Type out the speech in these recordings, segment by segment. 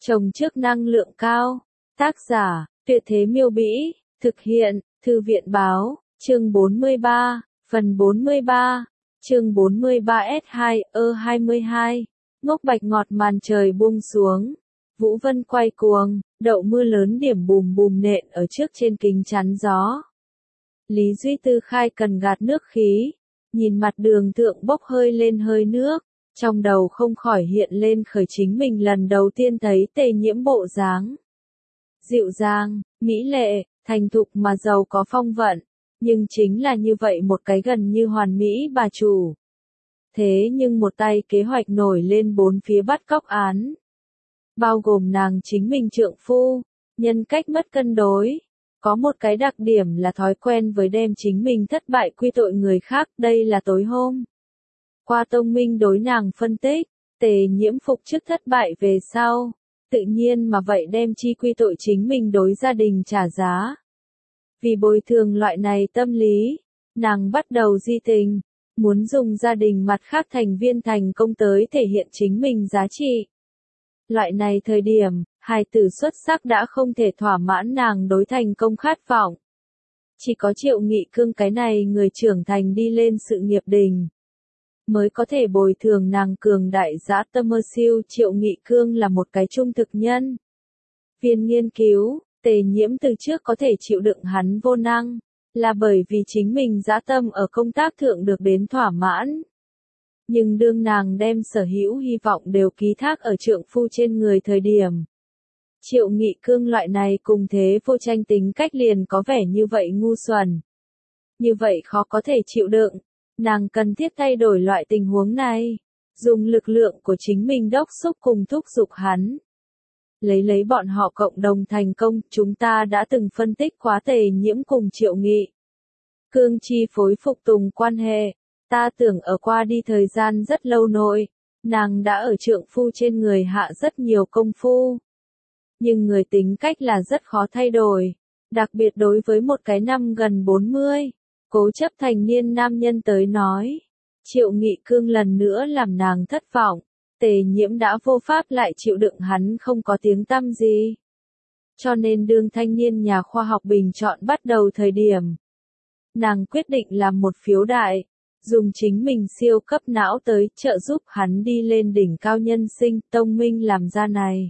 Chồng trước năng lượng cao. Tác giả, Tuyệt Thế Miêu Bĩ. Thực hiện, Thư viện Báo. Chương 43. Phần 43. Chương 43S2E22. Ngốc bạch ngọt màn trời buông xuống. Vũ vân quay cuồng, đậu mưa lớn điểm bùm bùm nện ở trước trên kính chắn gió. Lý Duy Tư khai cần gạt nước khí. Nhìn mặt đường thượng bốc hơi lên hơi nước. Trong đầu không khỏi hiện lên khởi chính mình lần đầu tiên thấy Tề Nhiễm bộ dáng. Dịu dàng, mỹ lệ, thành thục mà giàu có phong vận. Nhưng chính là như vậy một cái gần như hoàn mỹ bà chủ. Thế nhưng một tay kế hoạch nổi lên bốn phía bắt cóc án. Bao gồm nàng chính mình trượng phu, nhân cách mất cân đối. Có một cái đặc điểm là thói quen với đem chính mình thất bại quy tội người khác, đây là tối hôm. Qua Tông Minh đối nàng phân tích, Tề Nhiễm phục trước thất bại về sau, tự nhiên mà vậy đem chi quy tội chính mình đối gia đình trả giá. Vì bồi thường loại này tâm lý, nàng bắt đầu di tình, muốn dùng gia đình mặt khác thành viên thành công tới thể hiện chính mình giá trị. Loại này thời điểm, hài tử xuất sắc đã không thể thỏa mãn nàng đối thành công khát vọng. Chỉ có Triệu Nghị Cương cái này người trưởng thành đi lên sự nghiệp đình, mới có thể bồi thường nàng cường đại dã tâm mơ siêu. Triệu Nghị Cương là một cái trung thực nhân. Viên nghiên cứu, Tề Nhiễm từ trước có thể chịu đựng hắn vô năng, là bởi vì chính mình dã tâm ở công tác thượng được đến thỏa mãn. Nhưng đương nàng đem sở hữu hy vọng đều ký thác ở trượng phu trên người thời điểm. Triệu Nghị Cương loại này cùng thế vô tranh tính cách liền có vẻ như vậy ngu xuẩn. Như vậy khó có thể chịu đựng. Nàng cần thiết thay đổi loại tình huống này, dùng lực lượng của chính mình đốc xúc cùng thúc giục hắn. Lấy bọn họ cộng đồng thành công, chúng ta đã từng phân tích quá Tề Nhiễm cùng Triệu Nghị Cương chi phối phục tùng quan hệ, ta tưởng ở qua đi thời gian rất lâu nội, nàng đã ở trượng phu trên người hạ rất nhiều công phu. Nhưng người tính cách là rất khó thay đổi, đặc biệt đối với một cái năm gần 40. Cố chấp thành niên nam nhân tới nói. Triệu Nghị Cương lần nữa làm nàng thất vọng. Tề Nhiễm đã vô pháp lại chịu đựng hắn không có tiếng tăm gì. Cho nên đương thanh niên nhà khoa học bình chọn bắt đầu thời điểm. Nàng quyết định làm một phiếu đại. Dùng chính mình siêu cấp não tới trợ giúp hắn đi lên đỉnh cao nhân sinh. Tông Minh làm ra này.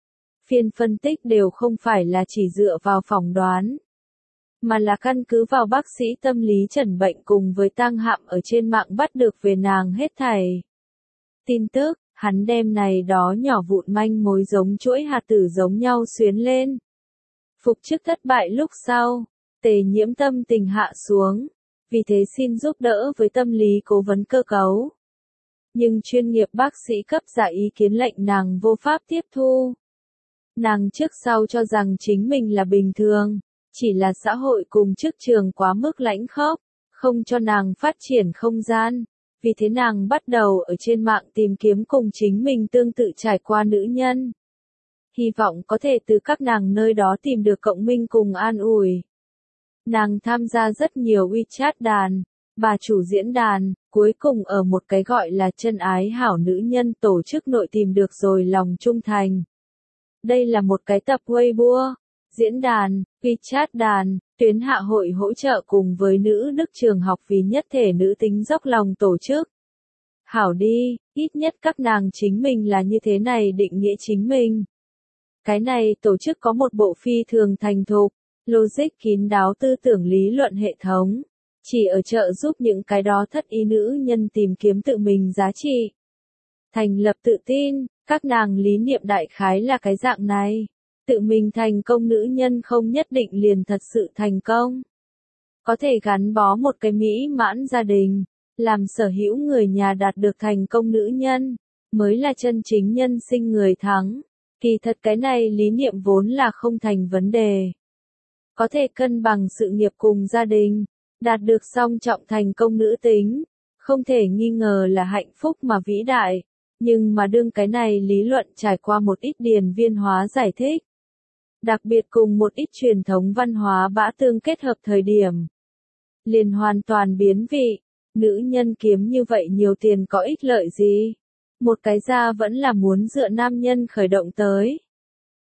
Phiên phân tích đều không phải là chỉ dựa vào phỏng đoán, mà là căn cứ vào bác sĩ tâm lý chẩn bệnh cùng với Tang Hạm ở trên mạng bắt được về nàng hết thảy tin tức. Hắn đem này đó nhỏ vụn manh mối giống chuỗi hạt tử giống nhau xuyến lên. Phục trước thất bại lúc sau, Tề Nhiễm tâm tình hạ xuống, vì thế xin giúp đỡ với tâm lý cố vấn cơ cấu. Nhưng chuyên nghiệp bác sĩ cấp ra ý kiến lệnh nàng vô pháp tiếp thu. Nàng trước sau cho rằng chính mình là bình thường. Chỉ là xã hội cùng chức trường quá mức lãnh khốc, không cho nàng phát triển không gian. Vì thế nàng bắt đầu ở trên mạng tìm kiếm cùng chính mình tương tự trải qua nữ nhân. Hy vọng có thể từ các nàng nơi đó tìm được cộng minh cùng an ủi. Nàng tham gia rất nhiều WeChat đàn, bà chủ diễn đàn, cuối cùng ở một cái gọi là chân ái hảo nữ nhân tổ chức nội tìm được rồi lòng trung thành. Đây là một cái tập Weibo, diễn đàn, WeChat đàn, tuyến hạ hội hỗ trợ cùng với nữ đức trường học vì nhất thể nữ tính dốc lòng tổ chức. Hảo đi, ít nhất các nàng chính mình là như thế này định nghĩa chính mình. Cái này tổ chức có một bộ phi thường thành thục, logic kín đáo tư tưởng lý luận hệ thống, chỉ ở trợ giúp những cái đó thất ý nữ nhân tìm kiếm tự mình giá trị. Thành lập tự tin, các nàng lý niệm đại khái là cái dạng này. Tự mình thành công nữ nhân không nhất định liền thật sự thành công. Có thể gắn bó một cái mỹ mãn gia đình, làm sở hữu người nhà đạt được thành công nữ nhân, mới là chân chính nhân sinh người thắng. Kỳ thật cái này lý niệm vốn là không thành vấn đề. Có thể cân bằng sự nghiệp cùng gia đình, đạt được song trọng thành công nữ tính, không thể nghi ngờ là hạnh phúc mà vĩ đại. Nhưng mà đương cái này lý luận trải qua một ít điển viên hóa giải thích. Đặc biệt cùng một ít truyền thống văn hóa bã tương kết hợp thời điểm. Liền hoàn toàn biến vị, nữ nhân kiếm như vậy nhiều tiền có ích lợi gì? Một cái ra vẫn là muốn dựa nam nhân khởi động tới.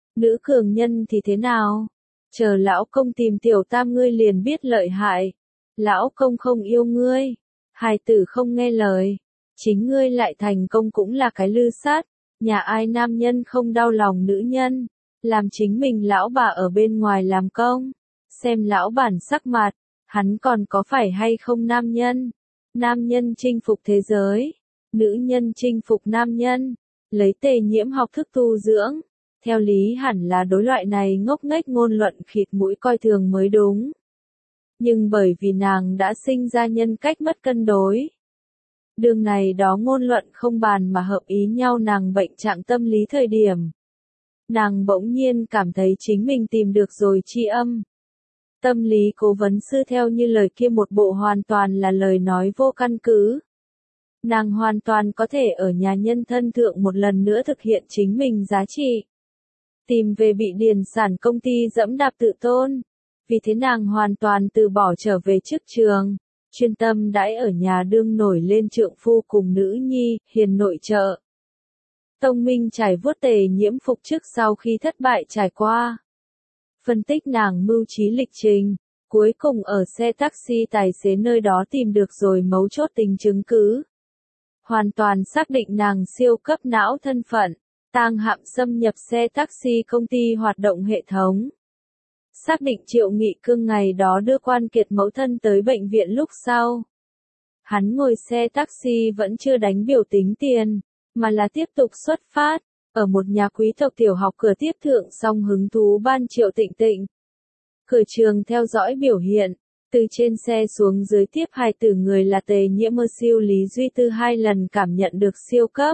Nữ cường nhân thì thế nào? Chờ lão công tìm tiểu tam ngươi liền biết lợi hại. Lão công không yêu ngươi, hài tử không nghe lời, chính ngươi lại thành công cũng là cái lư sát, nhà ai nam nhân không đau lòng nữ nhân, làm chính mình lão bà ở bên ngoài làm công, xem lão bản sắc mặt, hắn còn có phải hay không nam nhân? Nam nhân chinh phục thế giới, nữ nhân chinh phục nam nhân, lấy Tề Nhiễm học thức tu dưỡng, theo lý hẳn là đối loại này ngốc nghếch ngôn luận khịt mũi coi thường mới đúng. Nhưng bởi vì nàng đã sinh ra nhân cách mất cân đối. Đường này đó ngôn luận không bàn mà hợp ý nhau nàng bệnh trạng tâm lý thời điểm. Nàng bỗng nhiên cảm thấy chính mình tìm được rồi tri âm. Tâm lý cố vấn sư theo như lời kia một bộ hoàn toàn là lời nói vô căn cứ. Nàng hoàn toàn có thể ở nhà nhân thân thượng một lần nữa thực hiện chính mình giá trị. Tìm về bị điền sản công ty dẫm đạp tự tôn. Vì thế nàng hoàn toàn từ bỏ trở về chức trường, chuyên tâm đãi ở nhà đương nổi lên trượng phu cùng nữ nhi, hiền nội trợ. Tông Minh trải vuốt Tề Nhiễm phục chức sau khi thất bại trải qua. Phân tích nàng mưu trí lịch trình, cuối cùng ở xe taxi tài xế nơi đó tìm được rồi mấu chốt tình chứng cứ. Hoàn toàn xác định nàng siêu cấp não thân phận, tang hạm xâm nhập xe taxi công ty hoạt động hệ thống. Xác định Triệu Nghị Cương ngày đó đưa Quan Kiệt mẫu thân tới bệnh viện lúc sau. Hắn ngồi xe taxi vẫn chưa đánh biểu tính tiền, mà là tiếp tục xuất phát, ở một nhà quý tộc tiểu học cửa tiếp thượng song hứng thú ban Triệu Tịnh Tịnh. Cửa trường theo dõi biểu hiện, từ trên xe xuống dưới tiếp hai tử người là Tề Nhiễm mơ siêu Lý Duy Tư 2 lần cảm nhận được siêu cấp.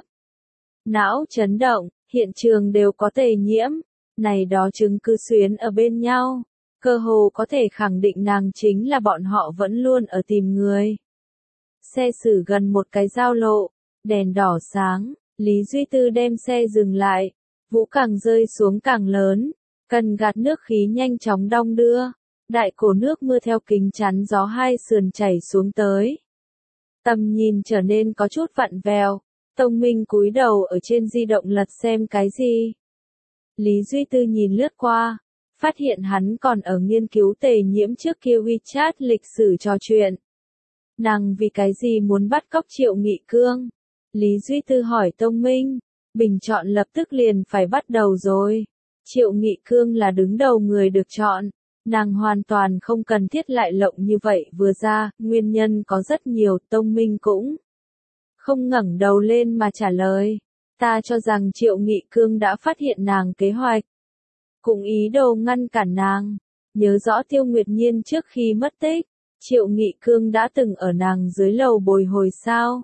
Não chấn động, hiện trường đều có Tề Nhiễm. Này đó chứng cứ xuyến ở bên nhau, cơ hồ có thể khẳng định nàng chính là bọn họ vẫn luôn ở tìm người. Xe xử gần một cái giao lộ, đèn đỏ sáng, Lý Duy Tư đem xe dừng lại, vũ càng rơi xuống càng lớn, cần gạt nước khí nhanh chóng đong đưa, đại cổ nước mưa theo kính chắn gió hai sườn chảy xuống tới. Tầm nhìn trở nên có chút vặn vẹo, Tông Minh cúi đầu ở trên di động lật xem cái gì. Lý Duy Tư nhìn lướt qua, phát hiện hắn còn ở nghiên cứu Tề Nhiễm trước kia WeChat lịch sử trò chuyện. Nàng vì cái gì muốn bắt cóc Triệu Nghị Cương? Lý Duy Tư hỏi Tông Minh, bình chọn lập tức liền phải bắt đầu rồi. Triệu Nghị Cương là đứng đầu người được chọn, nàng hoàn toàn không cần thiết lại lộng như vậy vừa ra, nguyên nhân có rất nhiều, Tông Minh cũng không ngẩng đầu lên mà trả lời. Ta cho rằng Triệu Nghị Cương đã phát hiện nàng kế hoạch, cũng ý đồ ngăn cản nàng. Nhớ rõ Tiêu Nguyệt Nhiên trước khi mất tích, Triệu Nghị Cương đã từng ở nàng dưới lầu bồi hồi sao.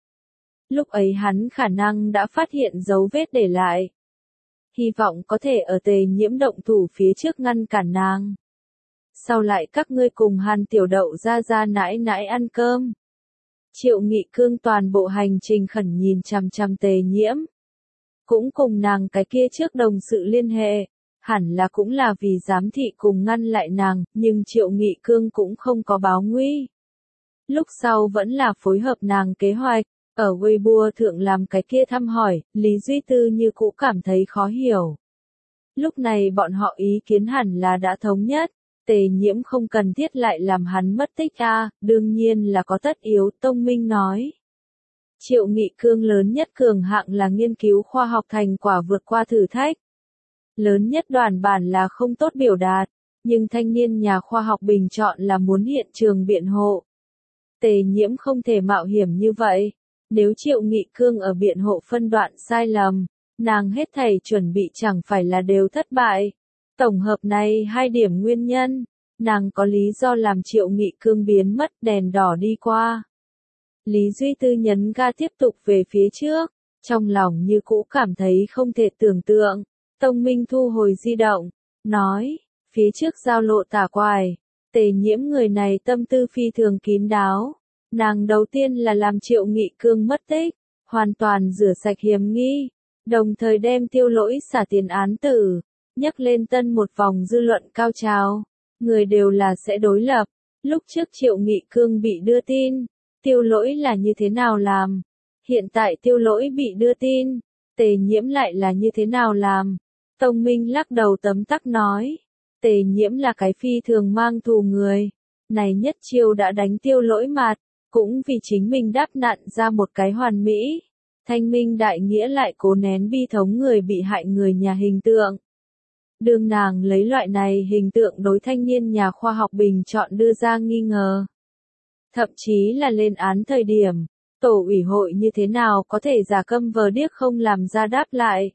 Lúc ấy hắn khả năng đã phát hiện dấu vết để lại. Hy vọng có thể ở Tề Nhiễm động thủ phía trước ngăn cản nàng. Sau lại các ngươi cùng Hàn Tiểu Đậu ra nãi nãi ăn cơm. Triệu Nghị Cương toàn bộ hành trình khẩn nhìn chằm chằm Tề Nhiễm. Cũng cùng nàng cái kia trước đồng sự liên hệ, hẳn là cũng là vì giám thị cùng ngăn lại nàng, nhưng Triệu Nghị Cương cũng không có báo nguy. Lúc sau vẫn là phối hợp nàng kế hoạch, ở Weibo thượng làm cái kia thăm hỏi, Lý Duy Tư như cũ cảm thấy khó hiểu. Lúc này bọn họ ý kiến hẳn là đã thống nhất. Tề Nhiễm không cần thiết lại làm hắn mất tích đương nhiên là có tất yếu, Tông Minh nói. Triệu Nghị Cương lớn nhất cường hạng là nghiên cứu khoa học thành quả vượt qua thử thách. Lớn nhất đoàn bản là không tốt biểu đạt, nhưng thanh niên nhà khoa học bình chọn là muốn hiện trường biện hộ. Tề Nhiễm không thể mạo hiểm như vậy, nếu Triệu Nghị Cương ở biện hộ phân đoạn sai lầm, nàng hết thảy chuẩn bị chẳng phải là đều thất bại. Tổng hợp này hai điểm nguyên nhân, nàng có lý do làm Triệu Nghị Cương biến mất, đèn đỏ đi qua. Lý Duy Tư nhấn ga tiếp tục về phía trước, trong lòng như cũ cảm thấy không thể tưởng tượng. Tông Minh thu hồi di động, nói, phía trước giao lộ tả quài, Tề Nhiễm người này tâm tư phi thường kín đáo. Nàng đầu tiên là làm Triệu Nghị Cương mất tích, hoàn toàn rửa sạch hiểm nghi, đồng thời đem Tiêu Lỗi xả tiền án tử. Nhắc lên tân một vòng dư luận cao trào, người đều là sẽ đối lập. Lúc trước Triệu Nghị Cương bị đưa tin, Tiêu Lỗi là như thế nào làm? Hiện tại Tiêu Lỗi bị đưa tin, Tề Nhiễm lại là như thế nào làm? Tông Minh lắc đầu tấm tắc nói. Tề Nhiễm là cái phi thường mang thù người. Này nhất chiêu đã đánh tiêu lỗi mạt, cũng vì chính mình đáp nạn ra một cái hoàn mỹ. Thanh minh đại nghĩa lại cố nén bi thống người bị hại người nhà hình tượng. Đương nàng lấy loại này hình tượng đối thanh niên nhà khoa học bình chọn đưa ra nghi ngờ. Thậm chí là lên án thời điểm, tổ ủy hội như thế nào có thể giả câm vờ điếc không làm ra đáp lại.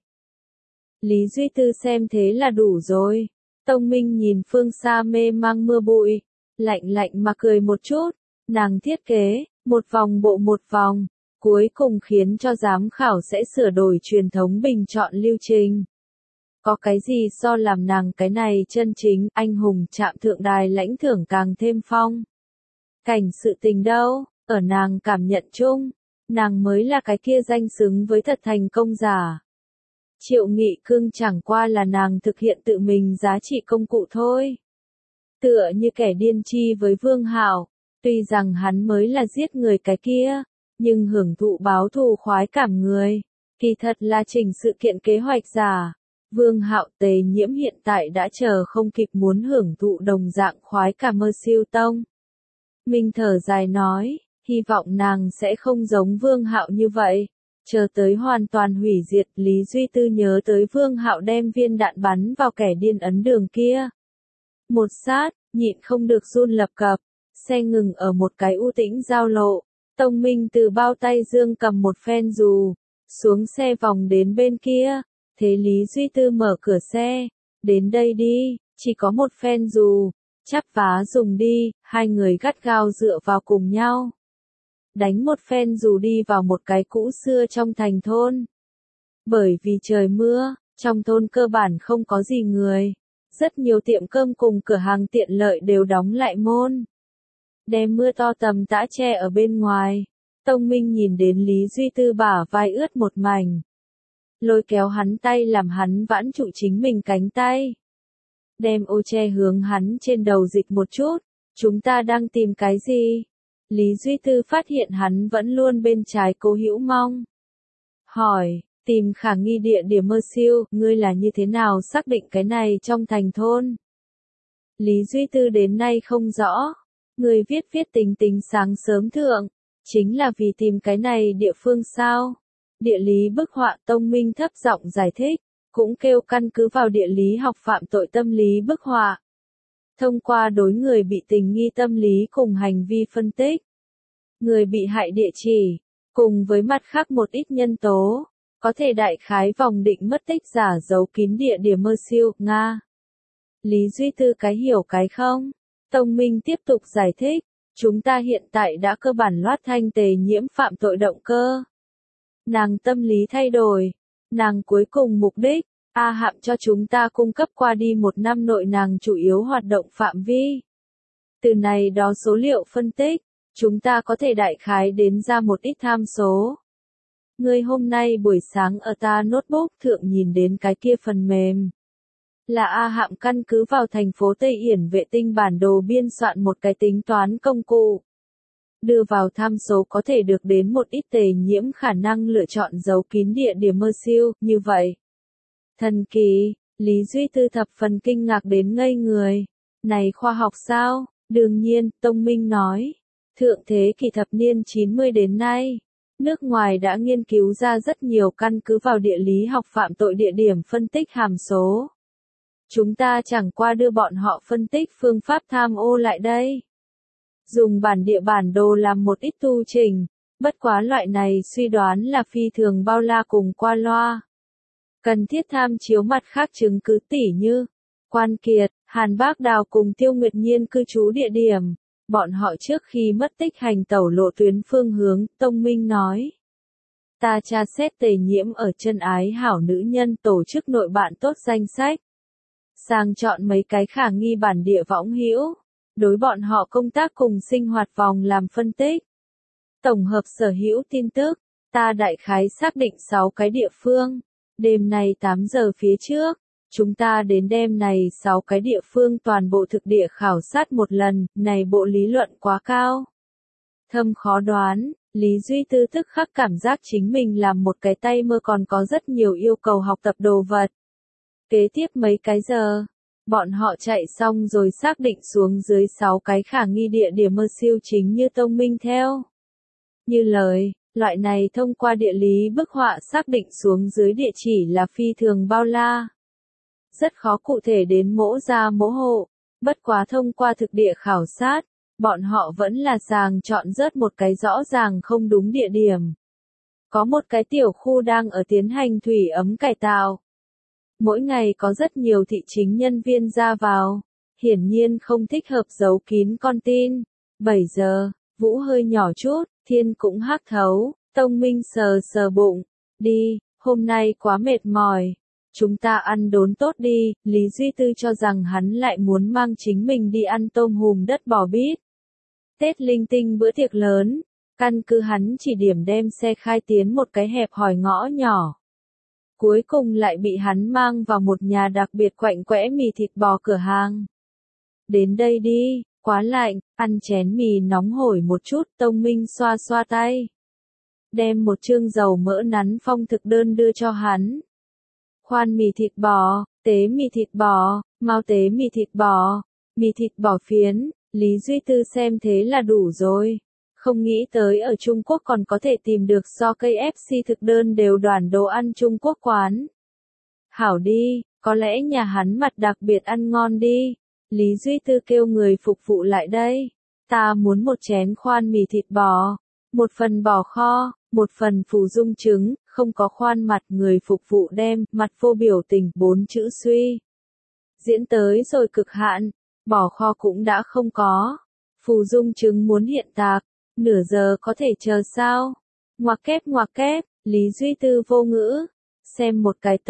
Lý Duy Tư xem thế là đủ rồi. Tông Minh nhìn phương xa mê mang mưa bụi, lạnh lạnh mà cười một chút, nàng thiết kế, một vòng bộ một vòng, cuối cùng khiến cho giám khảo sẽ sửa đổi truyền thống bình chọn lưu trình. Có cái gì so làm nàng cái này chân chính anh hùng chạm thượng đài lãnh thưởng càng thêm phong. Cảnh sự tình đâu, ở nàng cảm nhận chung, nàng mới là cái kia danh xứng với thật thành công giả. Triệu Nghị Cương chẳng qua là nàng thực hiện tự mình giá trị công cụ thôi. Tựa như kẻ điên chi với Vương Hạo, tuy rằng hắn mới là giết người cái kia, nhưng hưởng thụ báo thù khoái cảm người, kỳ thật là chỉnh sự kiện kế hoạch giả. Vương Hạo Tề Nhiễm hiện tại đã chờ không kịp muốn hưởng thụ đồng dạng khoái cảm mơ siêu tông. Minh thở dài nói, hy vọng nàng sẽ không giống Vương Hạo như vậy. Chờ tới hoàn toàn hủy diệt, Lý Duy Tư nhớ tới Vương Hạo đem viên đạn bắn vào kẻ điên ấn đường kia. Một sát, nhịn không được run lập cập, xe ngừng ở một cái u tĩnh giao lộ. Tông Minh từ bao tay dương cầm một phen dù, xuống xe vòng đến bên kia. Thế Lý Duy Tư mở cửa xe, đến đây đi, chỉ có một phen dù, chắp vá dùng đi, hai người gắt gao dựa vào cùng nhau. Đánh một phen dù đi vào một cái cũ xưa trong thành thôn. Bởi vì trời mưa, trong thôn cơ bản không có gì người, rất nhiều tiệm cơm cùng cửa hàng tiện lợi đều đóng lại môn. Đem mưa to tầm tã che ở bên ngoài, Tông Minh nhìn đến Lý Duy Tư bả vai ướt một mảnh. Lôi kéo hắn tay làm hắn vãn trụ chính mình cánh tay. Đem ô che hướng hắn trên đầu dịch một chút, chúng ta đang tìm cái gì? Lý Duy Tư phát hiện hắn vẫn luôn bên trái Cố Hữu Mong. Hỏi, tìm khả nghi địa điểm mơ siêu, ngươi là như thế nào xác định cái này trong thành thôn? Lý Duy Tư đến nay không rõ, người viết tính tính sáng sớm thượng, chính là vì tìm cái này địa phương sao? Địa lý bức họa Tông Minh thấp giọng giải thích, cũng kêu căn cứ vào địa lý học phạm tội tâm lý bức họa. Thông qua đối người bị tình nghi tâm lý cùng hành vi phân tích, người bị hại địa chỉ, cùng với mặt khác một ít nhân tố, có thể đại khái vòng định mất tích giả giấu kín địa điểm mơ siêu, Nga. Lý Duy Tư cái hiểu cái không? Tông Minh tiếp tục giải thích, chúng ta hiện tại đã cơ bản loát thanh Tề Nhiễm phạm tội động cơ. Nàng tâm lý thay đổi, nàng cuối cùng mục đích, A Hạm cho chúng ta cung cấp qua đi một năm nội nàng chủ yếu hoạt động phạm vi. Từ này đó số liệu phân tích, chúng ta có thể đại khái đến ra một ít tham số. Ngươi hôm nay buổi sáng ở ta notebook thượng nhìn đến cái kia phần mềm. Là A Hạm căn cứ vào thành phố Tây Yển vệ tinh bản đồ biên soạn một cái tính toán công cụ. Đưa vào tham số có thể được đến một ít Tề Nhiễm khả năng lựa chọn giấu kín địa điểm mơ siêu, như vậy. Thần kỳ, Lý Duy Tư thập phần kinh ngạc đến ngây người. Này khoa học sao? Đương nhiên, Tông Minh nói. Thượng thế kỷ thập niên 90 đến nay, nước ngoài đã nghiên cứu ra rất nhiều căn cứ vào địa lý học phạm tội địa điểm phân tích hàm số. Chúng ta chẳng qua đưa bọn họ phân tích phương pháp tham ô lại đây. Dùng bản địa bản đồ làm một ít tu trình, bất quá loại này suy đoán là phi thường bao la cùng qua loa. Cần thiết tham chiếu mặt khác chứng cứ tỉ như Quan Kiệt, Hàn Bác Đào cùng Tiêu Nguyệt Nhiên cư trú địa điểm, bọn họ trước khi mất tích hành tẩu lộ tuyến phương hướng, Tông Minh nói. Ta tra xét Tề Nhiễm ở chân ái hảo nữ nhân tổ chức nội bạn tốt danh sách. Sàng chọn mấy cái khả nghi bản địa võng hữu, đối bọn họ công tác cùng sinh hoạt vòng làm phân tích. Tổng hợp sở hữu tin tức, ta đại khái xác định 6 cái địa phương. Đêm nay 8 giờ phía trước, chúng ta đến đêm này 6 cái địa phương toàn bộ thực địa khảo sát một lần, này bộ lý luận quá cao. Thâm khó đoán, Lý Duy Tư tức khắc cảm giác chính mình làm một cái tay mơ còn có rất nhiều yêu cầu học tập đồ vật. Kế tiếp mấy cái giờ, bọn họ chạy xong rồi xác định xuống dưới 6 cái khả nghi địa điểm mơ siêu chính như Tông Minh theo. Như lời, loại này thông qua địa lý bức họa xác định xuống dưới địa chỉ là phi thường bao la. Rất khó cụ thể đến mỗ gia mỗ hộ, bất quá thông qua thực địa khảo sát, bọn họ vẫn là sàng chọn rớt một cái rõ ràng không đúng địa điểm. Có một cái tiểu khu đang ở tiến hành thủy ấm cải tạo. Mỗi ngày có rất nhiều thị chính nhân viên ra vào, hiển nhiên không thích hợp giấu kín con tin. 7 giờ, Vũ hơi nhỏ chút, thiên cũng hắc thấu, Tông Minh sờ sờ bụng, đi, hôm nay quá mệt mỏi. Chúng ta ăn đốn tốt đi, Lý Duy Tư cho rằng hắn lại muốn mang chính mình đi ăn tôm hùm đất bò bít. Tết linh tinh bữa tiệc lớn, căn cứ hắn chỉ điểm đem xe khai tiến một cái hẹp hòi ngõ nhỏ. Cuối cùng lại bị hắn mang vào một nhà đặc biệt quạnh quẽ mì thịt bò cửa hàng. Đến đây đi, quá lạnh, ăn chén mì nóng hổi một chút, Tông Minh xoa xoa tay. Đem một chương dầu mỡ nắn phong thực đơn đưa cho hắn. Khoan mì thịt bò, tế mì thịt bò, mau tế mì thịt bò phiến, Lý Duy Tư xem thế là đủ rồi. Không nghĩ tới ở Trung Quốc còn có thể tìm được so KFC thực đơn đều đoàn đồ ăn Trung Quốc quán. Hảo đi, có lẽ nhà hắn mặt đặc biệt ăn ngon đi. Lý Duy Tư kêu người phục vụ lại đây. Ta muốn một chén khoan mì thịt bò, một phần bò kho, một phần phù dung trứng, không có khoan mặt. Người phục vụ đem, mặt vô biểu tình, 4 chữ suy. Diễn tới rồi cực hạn, bò kho cũng đã không có. Phù dung trứng muốn hiện tạc, nửa giờ có thể chờ sao? Ngoặc kép, Lý Duy Tư vô ngữ. Xem một cái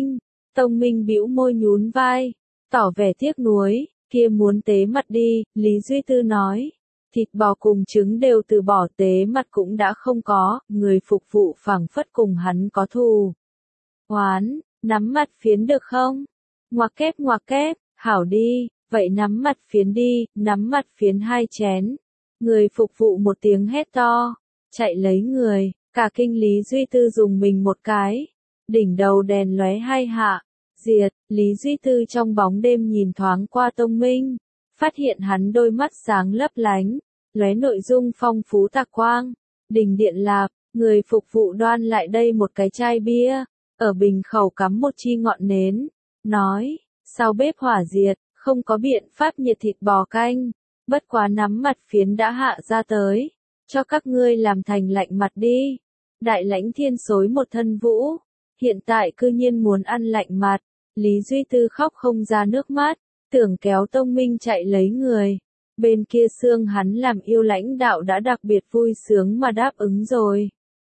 Tông Minh bĩu môi nhún vai, tỏ vẻ tiếc nuối, kia muốn tế mặt đi, Lý Duy Tư nói. Thịt bò cùng trứng đều từ bỏ, tế mặt cũng đã không có, người phục vụ phảng phất cùng hắn có thù. Hoán, nắm mặt phiến được không? Ngoặc kép, hảo đi, vậy nắm mặt phiến đi, nắm mặt phiến 2 chén. Người phục vụ một tiếng hét to, chạy lấy người, cả kinh Lý Duy Tư dùng mình một cái. Đỉnh đầu đèn lóe 2 hạ, diệt, Lý Duy Tư trong bóng đêm nhìn thoáng qua Tông Minh, phát hiện hắn đôi mắt sáng lấp lánh, lóe nội dung phong phú tạc quang. Đình điện lạp, người phục vụ đoan lại đây một cái chai bia, ở bình khẩu cắm một chi ngọn nến, nói, sau bếp hỏa diệt, không có biện pháp nhiệt thịt bò canh, bất quá nắm mặt phiến đã hạ ra tới, cho các ngươi làm thành lạnh mặt đi. Đại lãnh thiên xối một thân vũ, hiện tại cư nhiên muốn ăn lạnh mặt, Lý Duy Tư khóc không ra nước mắt, tưởng kéo Tông Minh chạy lấy người. Bên kia xương hắn làm yêu lãnh đạo đã đặc biệt vui sướng mà đáp ứng rồi.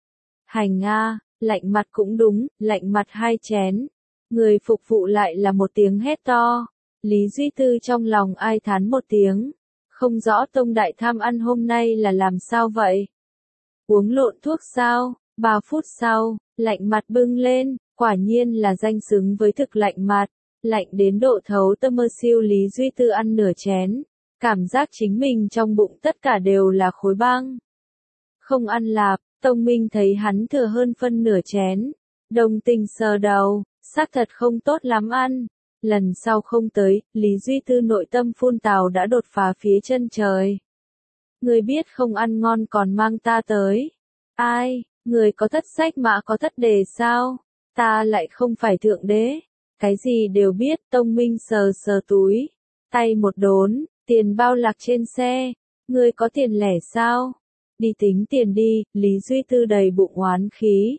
Hành a, lạnh mặt cũng đúng, lạnh mặt 2 chén. Người phục vụ lại là một tiếng hét to. Lý Duy Tư trong lòng ai thán một tiếng. Không rõ Tông Đại tham ăn hôm nay là làm sao vậy? Uống lộn thuốc sao? 3 phút sau, lạnh mặt bưng lên, quả nhiên là danh xứng với thực lạnh mặt. Lạnh đến độ thấu tâm mơ siêu. Lý Duy Tư ăn nửa chén. Cảm giác chính mình trong bụng tất cả đều là khối băng. Không ăn lạp, Tông Minh thấy hắn thừa hơn phân nửa chén. Đồng tình sờ đầu, xác thật không tốt lắm ăn. Lần sau không tới, Lý Duy Tư nội tâm phun tào đã đột phá phía chân trời. Người biết không ăn ngon còn mang ta tới. Ai, người có thất sách mã có thất đề sao? Ta lại không phải thượng đế. Cái gì đều biết. Tông Minh sờ sờ túi. Tay một đốn. Tiền bao lạc trên xe, ngươi có tiền lẻ sao? Đi tính tiền đi, Lý Duy Tư đầy bụng oán khí.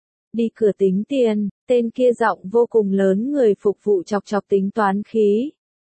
Đi cửa tính tiền, tên kia giọng vô cùng lớn. Người phục vụ chọc chọc tính toán khí.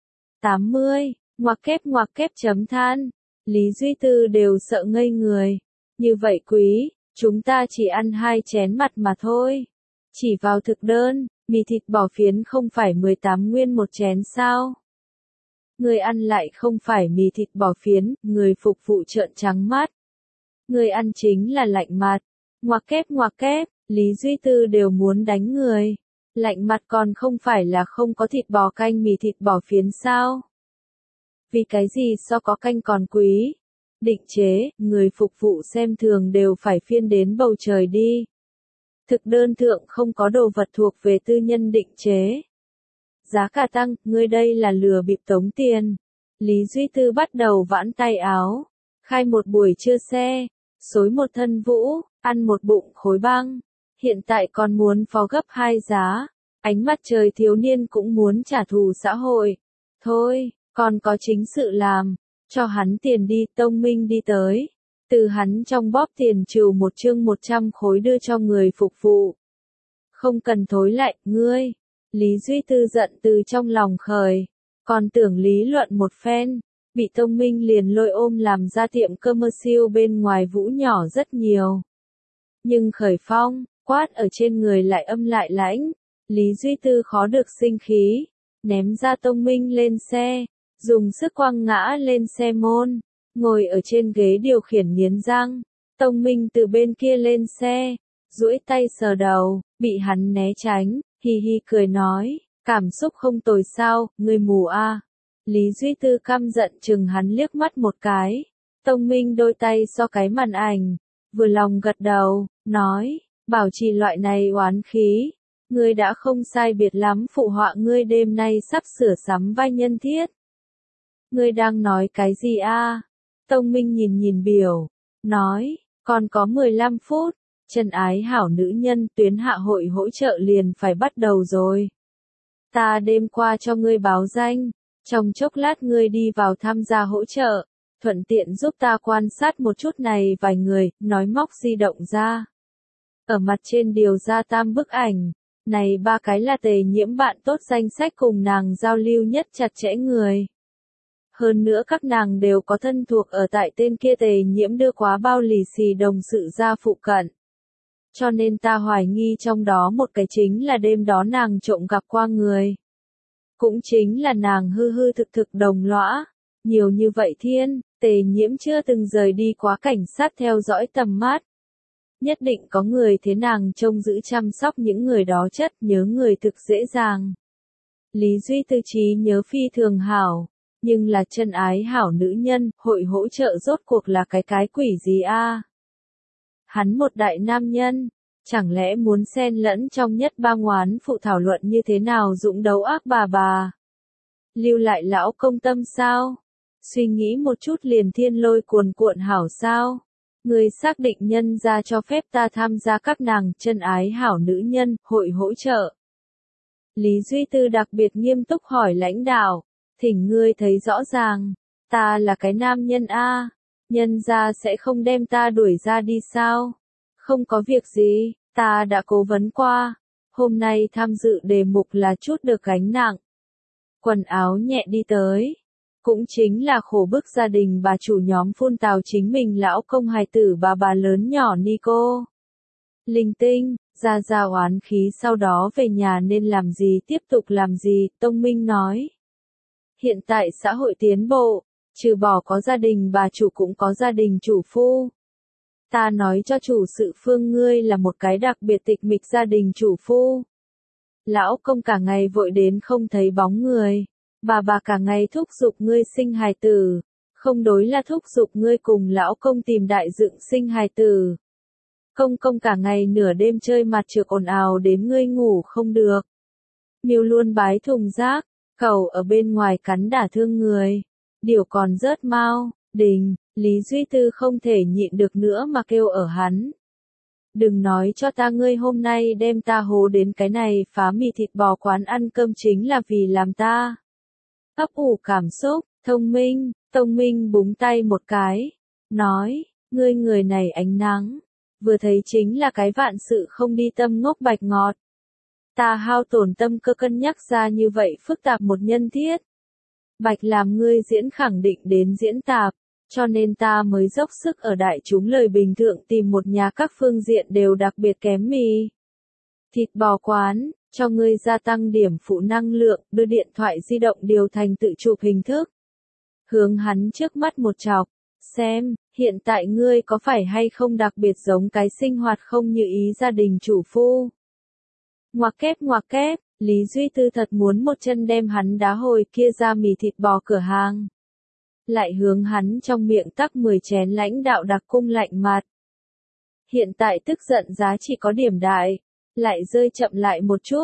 80, ngoặc kép chấm than, Lý Duy Tư đều sợ ngây người. Như vậy quý, chúng ta chỉ ăn 2 chén mặt mà thôi. Chỉ vào thực đơn, mì thịt bò phiến không phải 18 nguyên một chén sao? Người ăn lại không phải mì thịt bò phiến, người phục vụ trợn trắng mắt. Người ăn chính là lạnh mặt. Ngoặc kép, Lý Duy Tư đều muốn đánh người. Lạnh mặt còn không phải là không có thịt bò canh mì thịt bò phiến sao? Vì cái gì so có canh còn quý? Định chế, người phục vụ xem thường đều phải phiên đến bầu trời đi. Thực đơn thượng không có đồ vật thuộc về tư nhân định chế. giá cả tăng, ngươi đây là lừa bịp tống tiền. Lý Duy Tư bắt đầu vãn tay áo, khai một buổi trưa xe, xối một thân vũ, ăn một bụng khối băng. Hiện tại còn muốn phó gấp 2 giá, ánh mặt trời thiếu niên cũng muốn trả thù xã hội. Thôi, còn có chính sự làm, cho hắn tiền đi. Tông Minh đi tới, từ hắn trong bóp tiền trừ một chương 100 khối đưa cho người phục vụ. Không cần thối lại, ngươi. Lý Duy Tư giận từ trong lòng khởi, còn tưởng lý luận một phen, bị Tông Minh liền lôi ôm làm ra tiệm commercial bên ngoài vũ nhỏ rất nhiều. Nhưng khởi phong, quát ở trên người lại âm lại lãnh, Lý Duy Tư khó được sinh khí, ném ra Tông Minh lên xe, dùng sức quăng ngã lên xe môn, ngồi ở trên ghế điều khiển nghiến răng. Tông Minh từ bên kia lên xe, duỗi tay sờ đầu, bị hắn né tránh, hi hi cười nói, cảm xúc không tồi sao, ngươi mù a. Lý Duy Tư căm giận chừng hắn liếc mắt một cái. Tông Minh đôi tay so cái màn ảnh, vừa lòng gật đầu, nói, bảo trì loại này oán khí, ngươi đã không sai biệt lắm, phụ họa ngươi đêm nay sắp sửa sắm vai nhân thiết. Ngươi đang nói cái gì a? Tông Minh nhìn nhìn biểu, nói, còn có 15 phút, chân ái hảo nữ nhân tuyến hạ hội hỗ trợ liền phải bắt đầu rồi. Ta đêm qua cho ngươi báo danh, trong chốc lát ngươi đi vào tham gia hỗ trợ, thuận tiện giúp ta quan sát một chút này vài người, nói móc di động ra. Ở mặt trên điều ra 3 bức ảnh, này 3 cái là Tề Nhiễm bạn tốt danh sách cùng nàng giao lưu nhất chặt chẽ người. Hơn nữa các nàng đều có thân thuộc ở tại tên kia Tề Nhiễm đưa quá bao lì xì đồng sự ra phụ cận. Cho nên ta hoài nghi trong đó một cái chính là đêm đó nàng trộm gặp qua người. Cũng chính là nàng hư hư thực thực đồng lõa. Nhiều như vậy thiên, Tề Nhiễm chưa từng rời đi quá cảnh sát theo dõi tầm mắt. Nhất định có người thế nàng trông giữ chăm sóc những người đó, chất nhớ người thực dễ dàng. Lý Duy Tư trí nhớ phi thường hảo, nhưng là chân ái hảo nữ nhân, hội hỗ trợ rốt cuộc là cái quỷ gì a? Hắn một đại nam nhân, chẳng lẽ muốn xen lẫn trong nhất ba ngoán phụ thảo luận như thế nào dũng đấu ác bà. Lưu lại lão công tâm sao? Suy nghĩ một chút liền thiên lôi cuồn cuộn hảo sao? Người xác định nhân ra cho phép ta tham gia các nàng chân ái hảo nữ nhân, hội hỗ trợ. Lý Duy Tư đặc biệt nghiêm túc hỏi lãnh đạo, thỉnh ngươi thấy rõ ràng, ta là cái nam nhân a, nhân ra sẽ không đem ta đuổi ra đi sao? Không có việc gì, ta đã cố vấn qua, hôm nay tham dự đề mục là chút được gánh nặng. Quần áo nhẹ đi tới, cũng chính là khổ bức gia đình bà chủ nhóm phun tào chính mình lão công hài tử bà lớn nhỏ Nico. Linh tinh, ra oán khí sau đó về nhà nên làm gì tiếp tục làm gì, Tông Minh nói. Hiện tại xã hội tiến bộ, trừ bỏ có gia đình bà chủ cũng có gia đình chủ phu. Ta nói cho chủ sự Phương ngươi là một cái đặc biệt tịch mịch gia đình chủ phu. Lão công cả ngày vội đến không thấy bóng người. Bà cả ngày thúc giục ngươi sinh hài tử. Không đối là thúc giục ngươi cùng lão công tìm đại dựng sinh hài tử. Công cả ngày nửa đêm chơi mặt trược ồn ào đến ngươi ngủ không được. Miêu luôn bái thùng rác, cẩu ở bên ngoài cắn đả thương người. Điều còn rớt mau, đình. Lý Duy Tư không thể nhịn được nữa mà kêu ở hắn. Đừng nói cho ta ngươi hôm nay đem ta hố đến cái này phá mì thịt bò quán ăn cơm chính là vì làm ta. Ấp ủ cảm xúc, Tông Minh búng tay một cái, nói, ngươi người này ánh nắng, vừa thấy chính là cái vạn sự không đi tâm ngốc Bạch Ngọt. Ta hao tổn tâm cơ cân nhắc ra như vậy phức tạp một nhân thiết. Bạch làm ngươi diễn khẳng định đến diễn tạp. Cho nên ta mới dốc sức ở đại chúng lời bình thượng tìm một nhà các phương diện đều đặc biệt kém mì thịt bò quán, cho ngươi gia tăng điểm phụ năng lượng, đưa điện thoại di động điều thành tự chụp hình thức. Hướng hắn trước mắt một chọc, xem, hiện tại ngươi có phải hay không đặc biệt giống cái sinh hoạt không như ý gia đình chủ phu. Ngoặc kép, Lý Duy Tư thật muốn một chân đem hắn đá hồi kia ra mì thịt bò cửa hàng. Lại hướng hắn trong miệng tắc 10 chén lãnh đạo đặc cung lạnh mặt. Hiện tại tức giận giá chỉ có điểm đại, lại rơi chậm lại một chút,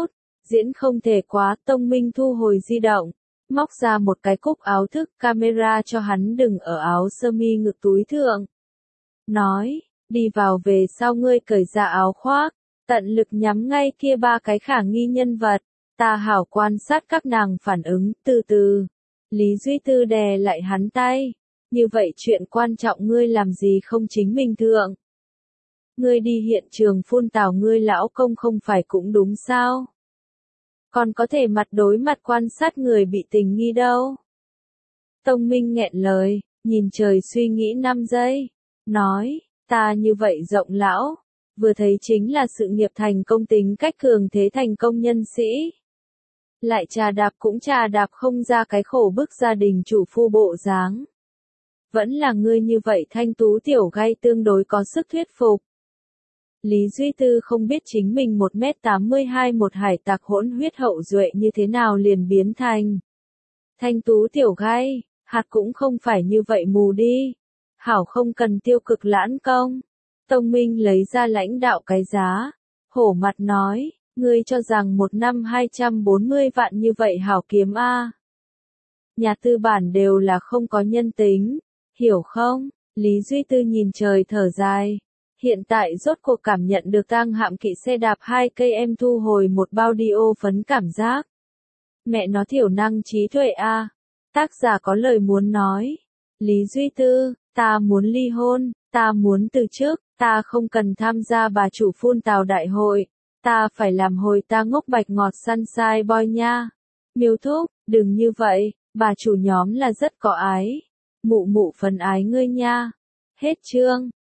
Diễn không thể quá, Tông Minh thu hồi di động, móc ra một cái cúc áo thức camera cho hắn đừng ở áo sơ mi ngực túi thượng. Nói, đi vào về sau ngươi cởi ra áo khoác, tận lực nhắm ngay kia ba cái khả nghi nhân vật, ta hảo quan sát các nàng phản ứng, từ từ. Lý Duy Tư đè lại hắn tay, như vậy chuyện quan trọng ngươi làm gì không chính mình thượng. Ngươi đi hiện trường phun tào ngươi lão công không phải cũng đúng sao? Còn có thể mặt đối mặt quan sát người bị tình nghi đâu. Tông Minh nghẹn lời, nhìn trời suy nghĩ 5 giây, nói, ta như vậy rộng lão, vừa thấy chính là sự nghiệp thành công tính cách cường thế thành công nhân sĩ. Lại trà đạp cũng trà đạp không ra cái khổ bức gia đình chủ phu bộ dáng. Vẫn là ngươi như vậy thanh tú tiểu gai tương đối có sức thuyết phục. Lý Duy Tư không biết chính mình 1m82 một hải tặc hỗn huyết hậu duệ như thế nào liền biến thành. Thanh tú tiểu gai, hạt cũng không phải như vậy mù đi. Hảo không cần tiêu cực lãn công. Tông Minh lấy ra lãnh đạo cái giá. Hổ mặt nói, ngươi cho rằng một năm 240 vạn như vậy hảo kiếm a? Nhà tư bản đều là không có nhân tính, hiểu không? Lý Duy Tư nhìn trời thở dài. Hiện tại rốt cuộc cảm nhận được tang hạm kỵ xe đạp 2 cây em thu hồi một bao đi ô phấn cảm giác. Mẹ nó thiểu năng trí tuệ a. Tác giả có lời muốn nói. Lý Duy Tư, ta muốn ly hôn, ta muốn từ chức, ta không cần tham gia bà chủ phun tào đại hội. Ta phải làm hồi ta ngốc bạch ngọt sunshine boy nha. Miêu thúc, đừng như vậy, bà chủ nhóm là rất có ái. Mụ mụ phần ái ngươi nha. Hết chương.